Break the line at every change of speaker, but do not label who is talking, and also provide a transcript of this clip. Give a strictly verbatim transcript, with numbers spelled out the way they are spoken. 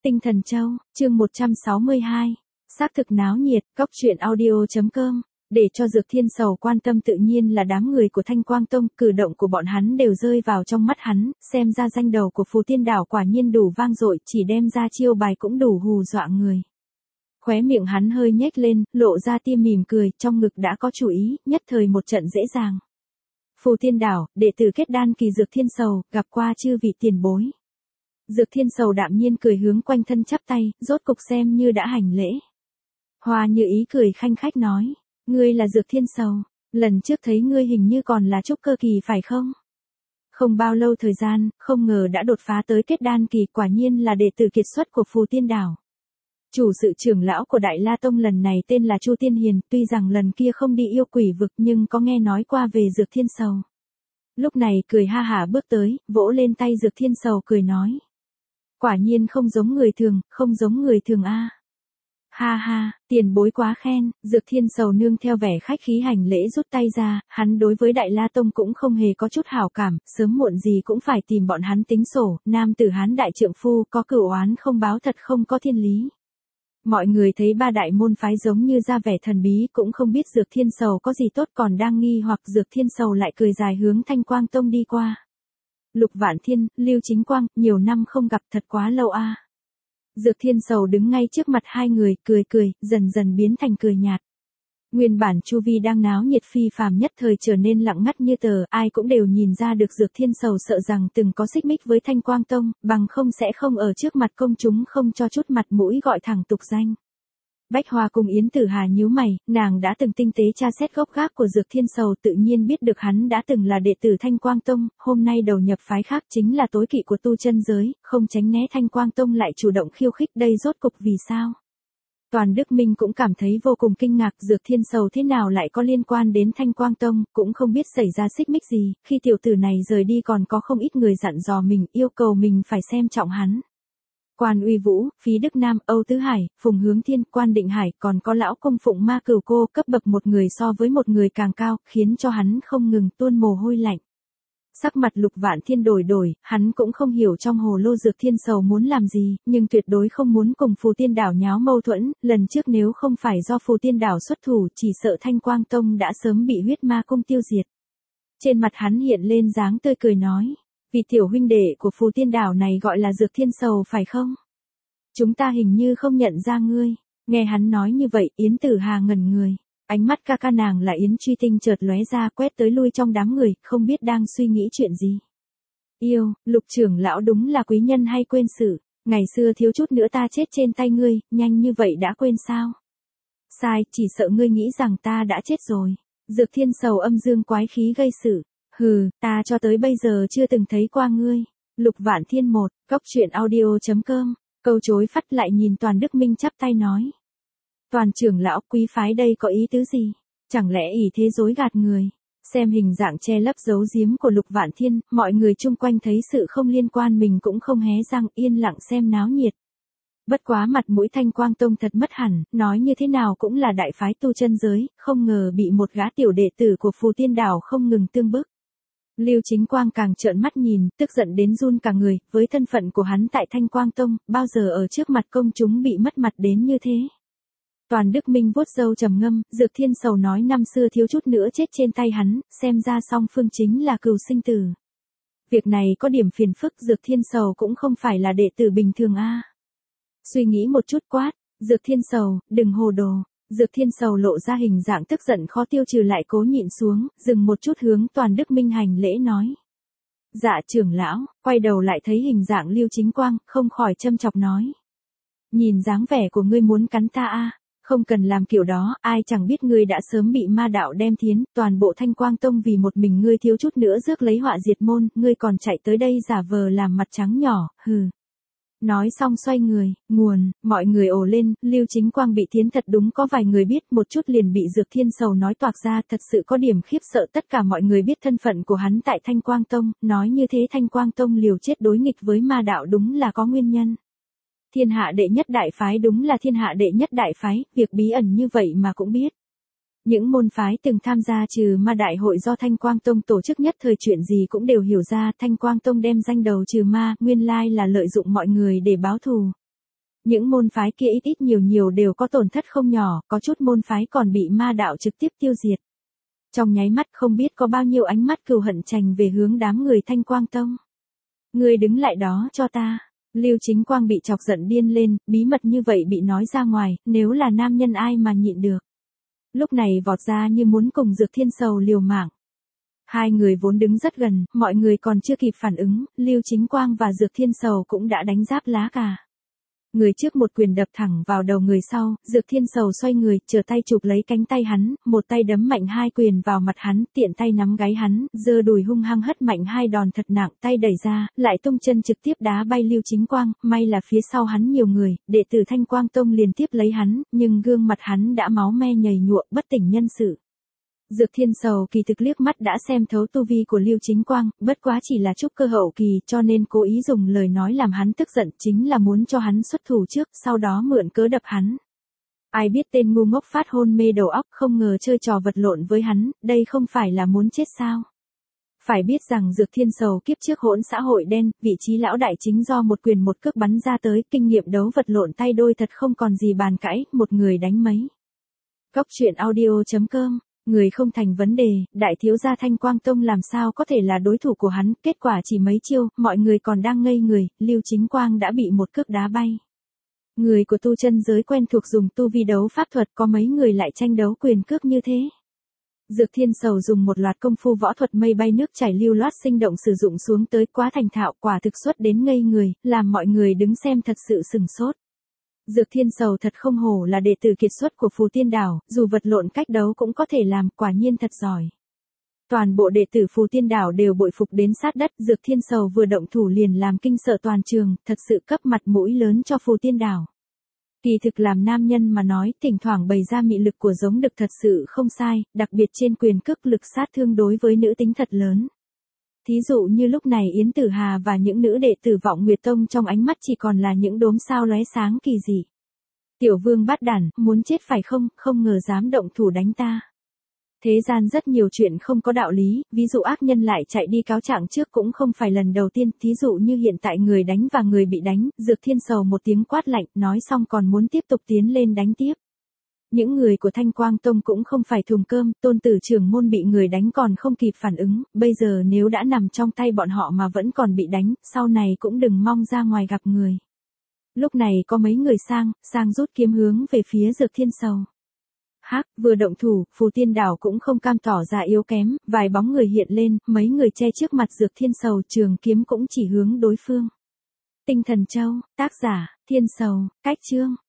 Tinh Thần Châu, chương một trăm sáu mươi hai. Xác thực náo nhiệt, cóc truyện audio.com. Để cho Dược Thiên Sầu quan tâm tự nhiên là đám người của Thanh Quang Tông, cử động của bọn hắn đều rơi vào trong mắt hắn, xem ra danh đầu của Phù Tiên Đảo quả nhiên đủ vang dội, chỉ đem ra chiêu bài cũng đủ hù dọa người. Khóe miệng hắn hơi nhếch lên, lộ ra tia mỉm cười, trong ngực đã có chủ ý, nhất thời một trận dễ dàng. Phù Tiên Đảo, đệ tử kết đan kỳ Dược Thiên Sầu, gặp qua chư vị tiền bối. Dược Thiên Sầu đạm nhiên cười hướng quanh thân chắp tay, rốt cục xem như đã hành lễ. Hoa Như Ý cười khanh khách nói, ngươi là Dược Thiên Sầu, lần trước thấy ngươi hình như còn là trúc cơ kỳ phải không? Không bao lâu thời gian, không ngờ đã đột phá tới kết đan kỳ, quả nhiên là đệ tử kiệt xuất của Phù Tiên Đảo. Chủ sự trưởng lão của Đại La Tông lần này tên là Chu Tiên Hiền, tuy rằng lần kia không đi yêu quỷ vực nhưng có nghe nói qua về Dược Thiên Sầu. Lúc này cười ha hả bước tới, vỗ lên tay Dược Thiên Sầu cười nói. Quả nhiên không giống người thường, không giống người thường a. À. Ha ha, tiền bối quá khen, Dược Thiên Sầu nương theo vẻ khách khí hành lễ rút tay ra, hắn đối với Đại La Tông cũng không hề có chút hảo cảm, sớm muộn gì cũng phải tìm bọn hắn tính sổ, nam tử hán đại trượng phu có cửu oán không báo thật không có thiên lý. Mọi người thấy ba đại môn phái giống như ra vẻ thần bí cũng không biết Dược Thiên Sầu có gì tốt còn đang nghi hoặc Dược Thiên Sầu lại cười dài hướng Thanh Quang Tông đi qua. Lục Vạn Thiên, Lưu Chính Quang, nhiều năm không gặp thật quá lâu a. À. Dược Thiên Sầu đứng ngay trước mặt hai người, cười cười, dần dần biến thành cười nhạt. Nguyên bản chu vi đang náo nhiệt phi phàm nhất thời trở nên lặng ngắt như tờ, ai cũng đều nhìn ra được Dược Thiên Sầu sợ rằng từng có xích mích với Thanh Quang Tông, bằng không sẽ không ở trước mặt công chúng không cho chút mặt mũi gọi thẳng tục danh. Bách Hoa cùng Yến Tử Hà nhíu mày, nàng đã từng tinh tế tra xét gốc gác của Dược Thiên Sầu, tự nhiên biết được hắn đã từng là đệ tử Thanh Quang Tông, hôm nay đầu nhập phái khác chính là tối kỵ của tu chân giới, không tránh né Thanh Quang Tông lại chủ động khiêu khích, đây rốt cục vì sao? Toàn Đức Minh cũng cảm thấy vô cùng kinh ngạc, Dược Thiên Sầu thế nào lại có liên quan đến Thanh Quang Tông, cũng không biết xảy ra xích mích gì, khi tiểu tử này rời đi còn có không ít người dặn dò mình, yêu cầu mình phải xem trọng hắn. Quan Uy Vũ, Phí Đức Nam, Âu Tứ Hải, Phùng Hướng Thiên, Quan Định Hải, còn có lão cung phụng Ma Cửu Cô, cấp bậc một người so với một người càng cao, khiến cho hắn không ngừng tuôn mồ hôi lạnh. Sắc mặt Lục Vạn Thiên đổi đổi, hắn cũng không hiểu trong hồ lô Dược Thiên Sầu muốn làm gì, nhưng tuyệt đối không muốn cùng Phù Tiên Đảo nháo mâu thuẫn, lần trước nếu không phải do Phù Tiên Đảo xuất thủ, chỉ sợ Thanh Quang Tông đã sớm bị huyết ma cung tiêu diệt. Trên mặt hắn hiện lên dáng tươi cười nói, vì tiểu huynh đệ của Phù Tiên Đảo này gọi là Dược Thiên Sầu phải không? Chúng ta hình như không nhận ra ngươi. Nghe hắn nói như vậy, Yến Tử Hà ngẩn người. Ánh mắt ca ca nàng là Yến Truy Tinh chợt lóe ra quét tới lui trong đám người, không biết đang suy nghĩ chuyện gì. Yêu, Lục trưởng lão đúng là quý nhân hay quên sự, ngày xưa thiếu chút nữa ta chết trên tay ngươi, nhanh như vậy đã quên sao? Sai, chỉ sợ ngươi nghĩ rằng ta đã chết rồi. Dược Thiên Sầu âm dương quái khí gây sự. Hừ, ta cho tới bây giờ chưa từng thấy qua ngươi. Lục Vạn Thiên một, cóc truyện audio.com, câu chối phắt lại nhìn Toàn Đức Minh chắp tay nói. Toàn trưởng lão quý phái đây có ý tứ gì? Chẳng lẽ ỷ thế dối gạt người? Xem hình dạng che lấp giấu giếm của Lục Vạn Thiên, mọi người chung quanh thấy sự không liên quan mình cũng không hé răng yên lặng xem náo nhiệt. Bất quá mặt mũi Thanh Quang Tông thật mất hẳn, nói như thế nào cũng là đại phái tu chân giới, không ngờ bị một gã tiểu đệ tử của Phù Tiên Đảo không ngừng tương bức. Lưu Chính Quang càng trợn mắt nhìn, tức giận đến run cả người, với thân phận của hắn tại Thanh Quang Tông, bao giờ ở trước mặt công chúng bị mất mặt đến như thế. Toàn Đức Minh vuốt râu trầm ngâm, Dược Thiên Sầu nói năm xưa thiếu chút nữa chết trên tay hắn, xem ra song phương chính là cừu sinh tử. Việc này có điểm phiền phức, Dược Thiên Sầu cũng không phải là đệ tử bình thường a. À. Suy nghĩ một chút quát, Dược Thiên Sầu, đừng hồ đồ. Dược Thiên Sầu lộ ra hình dạng tức giận khó tiêu trừ lại cố nhịn xuống, dừng một chút hướng Toàn Đức Minh hành lễ nói. Dạ trưởng lão, quay đầu lại thấy hình dạng Lưu Chính Quang, không khỏi châm chọc nói. Nhìn dáng vẻ của ngươi muốn cắn ta a, à? Không cần làm kiểu đó, ai chẳng biết ngươi đã sớm bị ma đạo đem thiến, toàn bộ Thanh Quang Tông vì một mình ngươi thiếu chút nữa rước lấy họa diệt môn, ngươi còn chạy tới đây giả vờ làm mặt trắng nhỏ, hừ. Nói xong xoay người, nguồn, mọi người ồ lên, Lưu Chính Quang bị thiến thật đúng có vài người biết, một chút liền bị Dược Thiên Sầu nói toạc ra, thật sự có điểm khiếp sợ tất cả mọi người biết thân phận của hắn tại Thanh Quang Tông, nói như thế Thanh Quang Tông liều chết đối nghịch với ma đạo đúng là có nguyên nhân. Thiên hạ đệ nhất đại phái đúng là thiên hạ đệ nhất đại phái, việc bí ẩn như vậy mà cũng biết. Những môn phái từng tham gia trừ ma đại hội do Thanh Quang Tông tổ chức nhất thời chuyện gì cũng đều hiểu ra, Thanh Quang Tông đem danh đầu trừ ma, nguyên lai là lợi dụng mọi người để báo thù. Những môn phái kia ít ít nhiều nhiều đều có tổn thất không nhỏ, có chút môn phái còn bị ma đạo trực tiếp tiêu diệt. Trong nháy mắt không biết có bao nhiêu ánh mắt cừu hận trành về hướng đám người Thanh Quang Tông. Ngươi đứng lại đó cho ta. Lưu Chính Quang bị chọc giận điên lên, bí mật như vậy bị nói ra ngoài, nếu là nam nhân ai mà nhịn được. Lúc này vọt ra như muốn cùng Dược Thiên Sầu liều mạng. Hai người vốn đứng rất gần, mọi người còn chưa kịp phản ứng, Lưu Chính Quang và Dược Thiên Sầu cũng đã đánh giáp lá cà. Người trước một quyền đập thẳng vào đầu người sau, Dược Thiên Sầu xoay người, trở tay chụp lấy cánh tay hắn, một tay đấm mạnh hai quyền vào mặt hắn, tiện tay nắm gáy hắn, giơ đùi hung hăng hất mạnh hai đòn thật nặng, tay đẩy ra, lại tung chân trực tiếp đá bay Lưu Chính Quang, may là phía sau hắn nhiều người, đệ tử Thanh Quang Tông liền tiếp lấy hắn, nhưng gương mặt hắn đã máu me nhầy nhụa, bất tỉnh nhân sự. Dược Thiên Sầu kỳ thực liếc mắt đã xem thấu tu vi của Lưu Chính Quang, bất quá chỉ là trúc cơ hậu kỳ, cho nên cố ý dùng lời nói làm hắn tức giận, chính là muốn cho hắn xuất thủ trước, sau đó mượn cớ đập hắn. Ai biết tên ngu ngốc phát hôn mê đầu óc, không ngờ chơi trò vật lộn với hắn, đây không phải là muốn chết sao? Phải biết rằng Dược Thiên Sầu kiếp trước hỗn xã hội đen, vị trí lão đại chính do một quyền một cước bắn ra tới, kinh nghiệm đấu vật lộn tay đôi thật không còn gì bàn cãi, một người đánh mấy. Góc truyện audio chấm com. Người không thành vấn đề, đại thiếu gia Thanh Quang Tông làm sao có thể là đối thủ của hắn, kết quả chỉ mấy chiêu, mọi người còn đang ngây người, Lưu Chính Quang đã bị một cước đá bay. Người của tu chân giới quen thuộc dùng tu vi đấu pháp thuật, có mấy người lại tranh đấu quyền cước như thế. Dược Thiên Sầu dùng một loạt công phu võ thuật mây bay nước chảy lưu loát sinh động sử dụng xuống tới quá thành thạo, quả thực xuất đến ngây người, làm mọi người đứng xem thật sự sừng sốt. Dược Thiên Sầu thật không hổ là đệ tử kiệt xuất của Phù Tiên Đảo, dù vật lộn cách đấu cũng có thể làm, quả nhiên thật giỏi. Toàn bộ đệ tử Phù Tiên Đảo đều bội phục đến sát đất, Dược Thiên Sầu vừa động thủ liền làm kinh sợ toàn trường, thật sự cấp mặt mũi lớn cho Phù Tiên Đảo. Kỳ thực làm nam nhân mà nói, thỉnh thoảng bày ra mị lực của giống đực thật sự không sai, đặc biệt trên quyền cước lực sát thương đối với nữ tính thật lớn. Thí dụ như lúc này Yến Tử Hà và những nữ đệ tử Vọng Nguyệt Tông trong ánh mắt chỉ còn là những đốm sao lóe sáng kỳ dị. Tiểu vương bát đản, muốn chết phải không, không ngờ dám động thủ đánh ta. Thế gian rất nhiều chuyện không có đạo lý, ví dụ ác nhân lại chạy đi cáo trạng trước cũng không phải lần đầu tiên, thí dụ như hiện tại người đánh và người bị đánh, Dược Thiên Sầu một tiếng quát lạnh, nói xong còn muốn tiếp tục tiến lên đánh tiếp. Những người của Thanh Quang Tông cũng không phải thùng cơm, Tôn tử trưởng môn bị người đánh còn không kịp phản ứng, bây giờ nếu đã nằm trong tay bọn họ mà vẫn còn bị đánh, sau này cũng đừng mong ra ngoài gặp người. Lúc này có mấy người sang, sang rút kiếm hướng về phía Dược Thiên Sầu. Hắc, vừa động thủ, Phù Tiên Đảo cũng không cam tỏ ra yếu kém, vài bóng người hiện lên, mấy người che trước mặt Dược Thiên Sầu, trường kiếm cũng chỉ hướng đối phương. Tinh Thần Châu, tác giả, Thiên Sầu, cách chương.